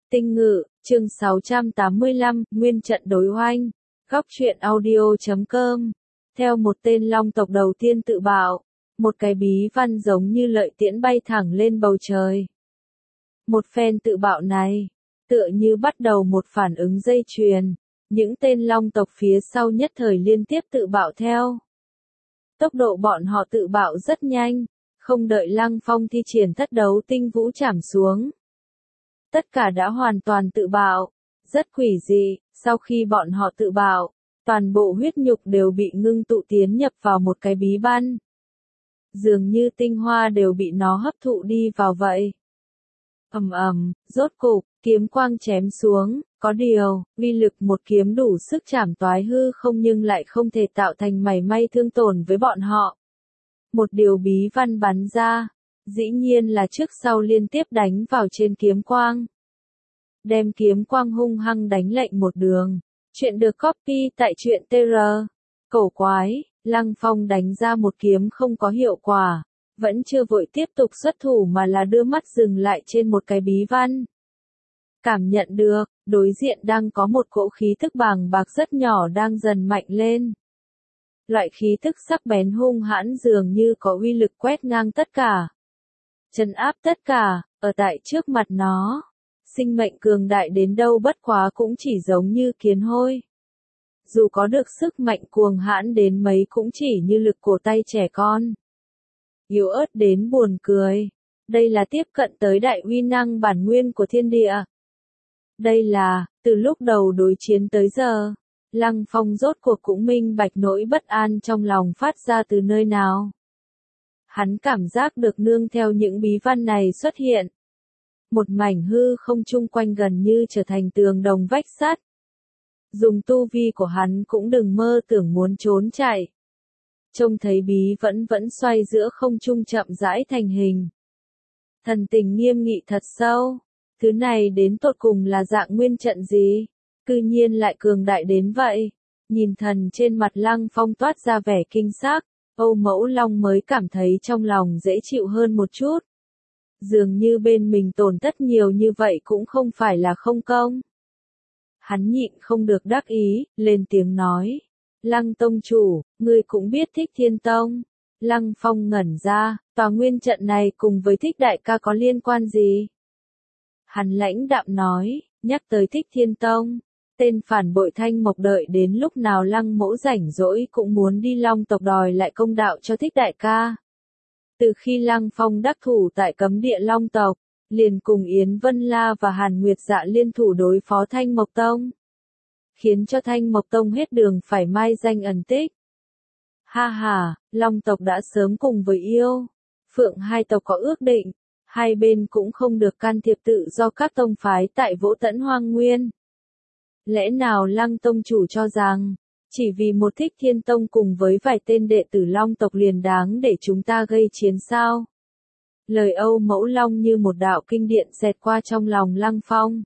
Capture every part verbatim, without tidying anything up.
Tinh Ngự, chương sáu trăm tám mươi lăm, Nguyên trận đối oanh. Góc truyện audio chấm com. Theo một tên long tộc đầu tiên tự bạo, một cái bí văn giống như lợi tiễn bay thẳng lên bầu trời. Một phen tự bạo này, tựa như bắt đầu một phản ứng dây chuyền, những tên long tộc phía sau nhất thời liên tiếp tự bạo theo. Tốc độ bọn họ tự bạo rất nhanh, không đợi Lăng Phong thi triển thất đấu tinh vũ trảm xuống. Tất cả đã hoàn toàn tự bạo, rất quỷ dị, sau khi bọn họ tự bạo, toàn bộ huyết nhục đều bị ngưng tụ tiến nhập vào một cái bí văn. Dường như tinh hoa đều bị nó hấp thụ đi vào vậy. Ầm ầm, rốt cục, kiếm quang chém xuống, có điều, uy lực một kiếm đủ sức chảm toái hư không nhưng lại không thể tạo thành mảy may thương tổn với bọn họ. Một điều bí văn bắn ra, dĩ nhiên là trước sau liên tiếp đánh vào trên kiếm quang. Đem kiếm quang hung hăng đánh lệnh một đường. Chuyện được copy tại truyện tê rờ. Cổ quái, Lăng Phong đánh ra một kiếm không có hiệu quả, vẫn chưa vội tiếp tục xuất thủ mà là đưa mắt dừng lại trên một cái bí văn. Cảm nhận được, đối diện đang có một cỗ khí tức bàng bạc rất nhỏ đang dần mạnh lên. Loại khí tức sắc bén hung hãn dường như có uy lực quét ngang tất cả. Trấn áp tất cả, ở tại trước mặt nó. Sinh mệnh cường đại đến đâu bất quá cũng chỉ giống như kiến hôi. Dù có được sức mạnh cuồng hãn đến mấy cũng chỉ như lực cổ tay trẻ con. Yếu ớt đến buồn cười. Đây là tiếp cận tới đại uy năng bản nguyên của thiên địa. Đây là, từ lúc đầu đối chiến tới giờ, Lăng Phong rốt cuộc cũng minh bạch nỗi bất an trong lòng phát ra từ nơi nào. Hắn cảm giác được nương theo những bí văn này xuất hiện. Một mảnh hư không chung quanh gần như trở thành tường đồng vách sắt. Dùng tu vi của hắn cũng đừng mơ tưởng muốn trốn chạy. Trông thấy bí vẫn vẫn xoay giữa không trung chậm rãi thành hình. Thần tình nghiêm nghị thật sâu. Thứ này đến tột cùng là dạng nguyên trận gì? Cư nhiên lại cường đại đến vậy. Nhìn thần trên mặt Lăng Phong toát ra vẻ kinh sắc, Âu Mẫu Long mới cảm thấy trong lòng dễ chịu hơn một chút. Dường như bên mình tổn thất nhiều như vậy cũng không phải là không công. Hắn nhịn không được đắc ý, lên tiếng nói. Lăng tông chủ, ngươi cũng biết Thích Thiên Tông. Lăng Phong ngẩn ra, tòa nguyên trận này cùng với Thích Đại ca có liên quan gì? Hắn lãnh đạm nói, nhắc tới Thích Thiên Tông. Tên phản bội Thanh Mộc đợi đến lúc nào Lăng mẫu rảnh rỗi cũng muốn đi Long tộc đòi lại công đạo cho Thích Đại ca. Từ khi Lăng Phong đắc thủ tại cấm địa Long tộc, liền cùng Yến Vân La và Hàn Nguyệt Dạ liên thủ đối phó Thanh Mộc Tông. Khiến cho Thanh Mộc Tông hết đường phải mai danh ẩn tích. Ha ha, Long tộc đã sớm cùng với yêu. Phượng hai tộc có ước định, hai bên cũng không được can thiệp tự do các tông phái tại Vỗ Tẫn Hoang Nguyên. Lẽ nào Lăng tông chủ cho rằng, chỉ vì một Thích Thiên Tông cùng với vài tên đệ tử Long tộc liền đáng để chúng ta gây chiến sao? Lời Âu Mẫu Long như một đạo kinh điện xẹt qua trong lòng Lăng Phong.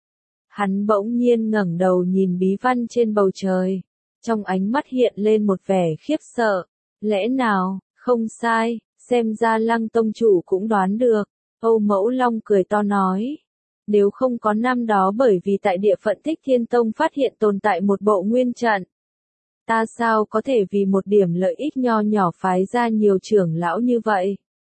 Hắn bỗng nhiên ngẩng đầu nhìn bí văn trên bầu trời. Trong ánh mắt hiện lên một vẻ khiếp sợ. Lẽ nào, không sai, xem ra Lăng tông chủ cũng đoán được. Âu Mẫu Long cười to nói. Nếu không có năm đó bởi vì tại địa phận Thích Thiên Tông phát hiện tồn tại một bộ nguyên trận. Ta sao có thể vì một điểm lợi ích nho nhỏ phái ra nhiều trưởng lão như vậy?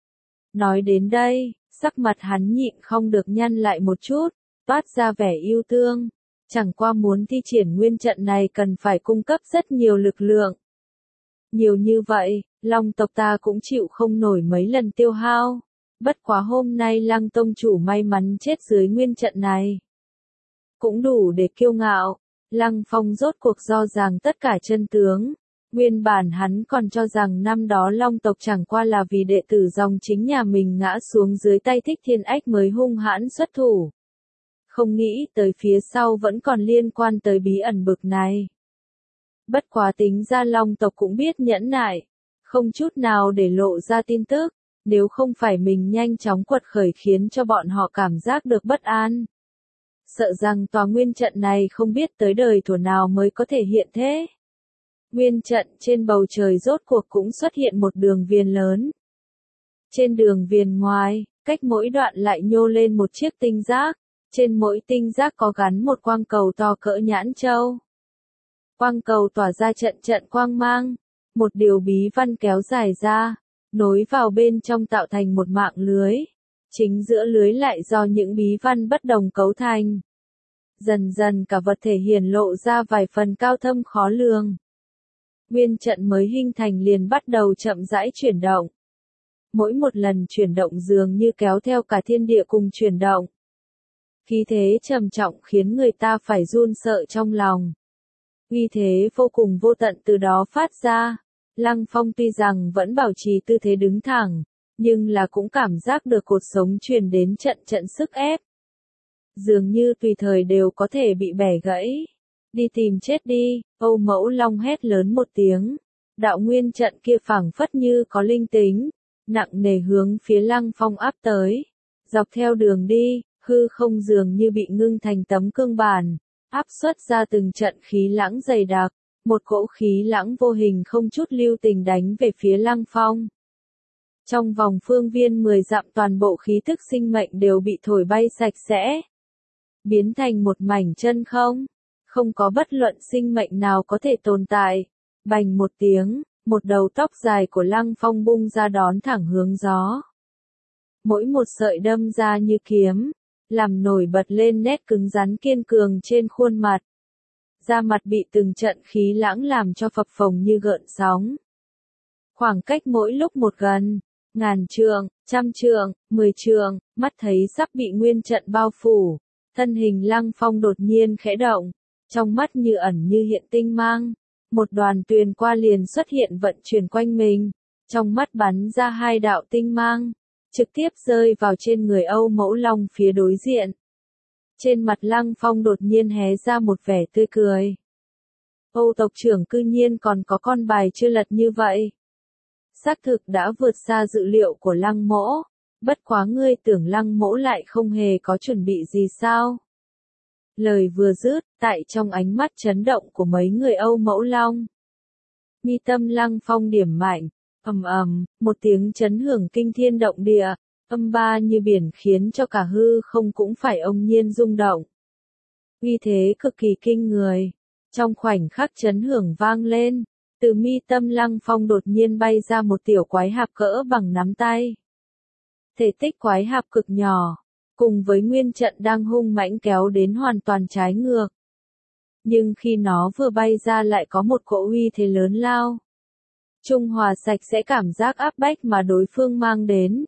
Nói đến đây, sắc mặt hắn nhịn không được nhăn lại một chút, toát ra vẻ yêu thương. Chẳng qua muốn thi triển nguyên trận này cần phải cung cấp rất nhiều lực lượng. Nhiều như vậy, Long tộc ta cũng chịu không nổi mấy lần tiêu hao. Bất quá hôm nay Lăng tông chủ may mắn chết dưới nguyên trận này. Cũng đủ để kiêu ngạo. Lăng Phong rốt cuộc do rằng tất cả chân tướng. Nguyên bản hắn còn cho rằng năm đó Long tộc chẳng qua là vì đệ tử dòng chính nhà mình ngã xuống dưới tay Thích Thiên Ách mới hung hãn xuất thủ. Không nghĩ tới phía sau vẫn còn liên quan tới bí ẩn bực này. Bất quá tính ra Long tộc cũng biết nhẫn nại. Không chút nào để lộ ra tin tức. Nếu không phải mình nhanh chóng quật khởi khiến cho bọn họ cảm giác được bất an. Sợ rằng tòa nguyên trận này không biết tới đời thuở nào mới có thể hiện thế. Nguyên trận trên bầu trời rốt cuộc cũng xuất hiện một đường viền lớn. Trên đường viền ngoài, cách mỗi đoạn lại nhô lên một chiếc tinh giác. Trên mỗi tinh giác có gắn một quang cầu to cỡ nhãn châu. Quang cầu tỏa ra trận trận quang mang, một điều bí văn kéo dài ra, nối vào bên trong tạo thành một mạng lưới. Chính giữa lưới lại do những bí văn bất đồng cấu thành. Dần dần cả vật thể hiển lộ ra vài phần cao thâm khó lường. Nguyên trận mới hình thành liền bắt đầu chậm rãi chuyển động. Mỗi một lần chuyển động dường như kéo theo cả thiên địa cùng chuyển động. Khí thế trầm trọng khiến người ta phải run sợ trong lòng. Uy thế vô cùng vô tận từ đó phát ra. Lăng Phong tuy rằng vẫn bảo trì tư thế đứng thẳng, nhưng là cũng cảm giác được cột sống truyền đến trận trận sức ép. Dường như tùy thời đều có thể bị bẻ gãy. Đi tìm chết đi, Âu Mẫu Long hét lớn một tiếng. Đạo nguyên trận kia phảng phất như có linh tính, nặng nề hướng phía Lăng Phong áp tới. Dọc theo đường đi, hư không dường như bị ngưng thành tấm cương bản, áp xuất ra từng trận khí lãng dày đặc, một cỗ khí lãng vô hình không chút lưu tình đánh về phía Lăng Phong. Trong vòng phương viên mười dặm toàn bộ khí thức sinh mệnh đều bị thổi bay sạch sẽ, biến thành một mảnh chân không, không có bất luận sinh mệnh nào có thể tồn tại. Bành một tiếng, một đầu tóc dài của Lăng Phong bung ra đón thẳng hướng gió. Mỗi một sợi đâm ra như kiếm, làm nổi bật lên nét cứng rắn kiên cường trên khuôn mặt. Da mặt bị từng trận khí lãng làm cho phập phồng như gợn sóng. Khoảng cách mỗi lúc một gần, ngàn trượng, trăm trượng, mười trượng, mắt thấy sắp bị nguyên trận bao phủ, thân hình Lăng Phong đột nhiên khẽ động, trong mắt như ẩn như hiện tinh mang, một đoàn tuyền qua liền xuất hiện vận chuyển quanh mình, trong mắt bắn ra hai đạo tinh mang, trực tiếp rơi vào trên người Âu Mẫu Long phía đối diện. Trên mặt Lăng Phong đột nhiên hé ra một vẻ tươi cười. Âu tộc trưởng cư nhiên còn có con bài chưa lật như vậy. Xác thực đã vượt xa dự liệu của Lăng mỗ, bất quá ngươi tưởng Lăng mỗ lại không hề có chuẩn bị gì sao? Lời vừa dứt, tại trong ánh mắt chấn động của mấy người Âu Mẫu Long, mi tâm Lăng Phong điểm mạnh, ầm ầm, một tiếng chấn hưởng kinh thiên động địa, âm ba như biển khiến cho cả hư không cũng phải ông nhiên rung động. Uy thế cực kỳ kinh người, trong khoảnh khắc chấn hưởng vang lên, từ mi tâm Lăng Phong đột nhiên bay ra một tiểu quái hạp cỡ bằng nắm tay. Thể tích quái hạp cực nhỏ, cùng với nguyên trận đang hung mãnh kéo đến hoàn toàn trái ngược. Nhưng khi nó vừa bay ra lại có một cỗ uy thế lớn lao. Trung hòa sạch sẽ cảm giác áp bách mà đối phương mang đến.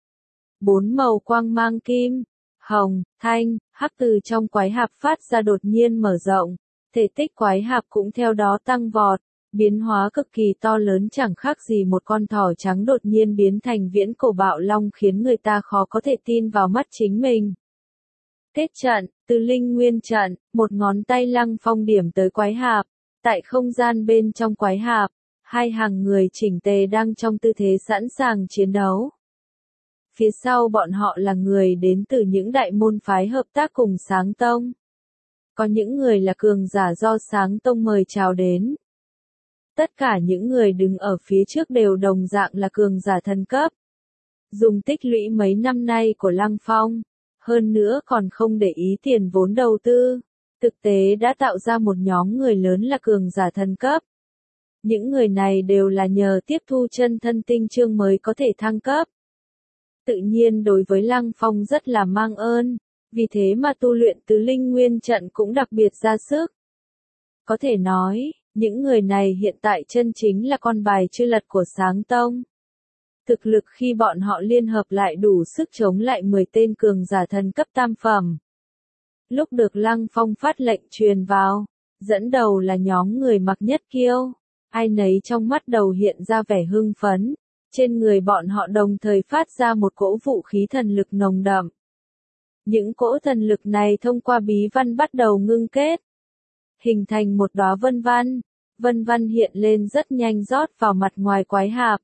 Bốn màu quang mang kim, hồng, thanh, hắc từ trong quái hạp phát ra đột nhiên mở rộng, thể tích quái hạp cũng theo đó tăng vọt, biến hóa cực kỳ to lớn chẳng khác gì một con thỏ trắng đột nhiên biến thành viễn cổ bạo long khiến người ta khó có thể tin vào mắt chính mình. Kết trận, từ linh nguyên trận, một ngón tay Lăng Phong điểm tới quái hạp, tại không gian bên trong quái hạp, hai hàng người chỉnh tề đang trong tư thế sẵn sàng chiến đấu. Phía sau bọn họ là người đến từ những đại môn phái hợp tác cùng Sáng Tông. Có những người là cường giả do Sáng Tông mời chào đến. Tất cả những người đứng ở phía trước đều đồng dạng là cường giả thần cấp. Dùng tích lũy mấy năm nay của Lăng Phong, hơn nữa còn không để ý tiền vốn đầu tư, thực tế đã tạo ra một nhóm người lớn là cường giả thần cấp. Những người này đều là nhờ tiếp thu chân thân tinh chương mới có thể thăng cấp. Tự nhiên đối với Lăng Phong rất là mang ơn, vì thế mà tu luyện tứ linh nguyên trận cũng đặc biệt ra sức. Có thể nói, những người này hiện tại chân chính là con bài chưa lật của Sáng Tông. Thực lực khi bọn họ liên hợp lại đủ sức chống lại mười tên cường giả thần cấp tam phẩm. Lúc được Lăng Phong phát lệnh truyền vào, dẫn đầu là nhóm người mặc nhất kiêu, ai nấy trong mắt đầu hiện ra vẻ hưng phấn, trên người bọn họ đồng thời phát ra một cỗ vũ khí thần lực nồng đậm. Những cỗ thần lực này thông qua bí văn bắt đầu ngưng kết, hình thành một đóa vân văn, vân văn hiện lên rất nhanh rót vào mặt ngoài quái hạp.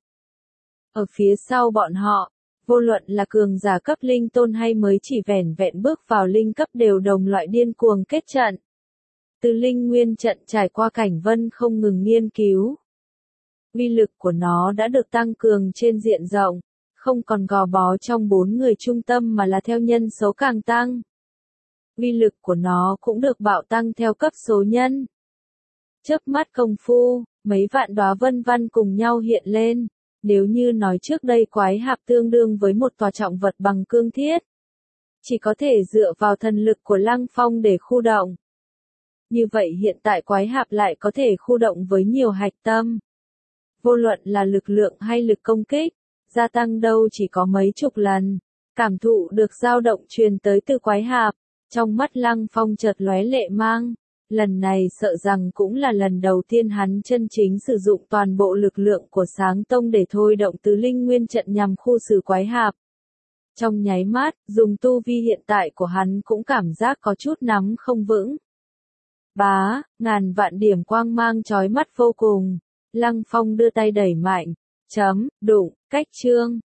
Ở phía sau bọn họ, vô luận là cường giả cấp linh tôn hay mới chỉ vẻn vẹn bước vào linh cấp đều đồng loại điên cuồng kết trận. Từ linh nguyên trận trải qua cảnh vân không ngừng nghiên cứu. Uy lực của nó đã được tăng cường trên diện rộng, không còn gò bó trong bốn người trung tâm mà là theo nhân số càng tăng. uy lực của nó cũng được bạo tăng theo cấp số nhân. Chớp mắt công phu, mấy vạn đóa vân văn cùng nhau hiện lên. Nếu như nói trước đây quái hạp tương đương với một tòa trọng vật bằng cương thiết, chỉ có thể dựa vào thần lực của Lăng Phong để khu động. Như vậy hiện tại quái hạp lại có thể khu động với nhiều hạch tâm. Vô luận là lực lượng hay lực công kích, gia tăng đâu chỉ có mấy chục lần. Cảm thụ được dao động truyền tới từ quái hạp, trong mắt Lăng Phong chợt lóe lệ mang. Lần này sợ rằng cũng là lần đầu tiên hắn chân chính sử dụng toàn bộ lực lượng của Sáng Tông để thôi động tứ linh nguyên trận nhằm khu xử quái hạp. Trong nháy mắt, dùng tu vi hiện tại của hắn cũng cảm giác có chút nắm không vững. Bá, ngàn vạn điểm quang mang chói mắt vô cùng. Lăng Phong đưa tay đẩy mạnh, chấm, đụng, cách chương.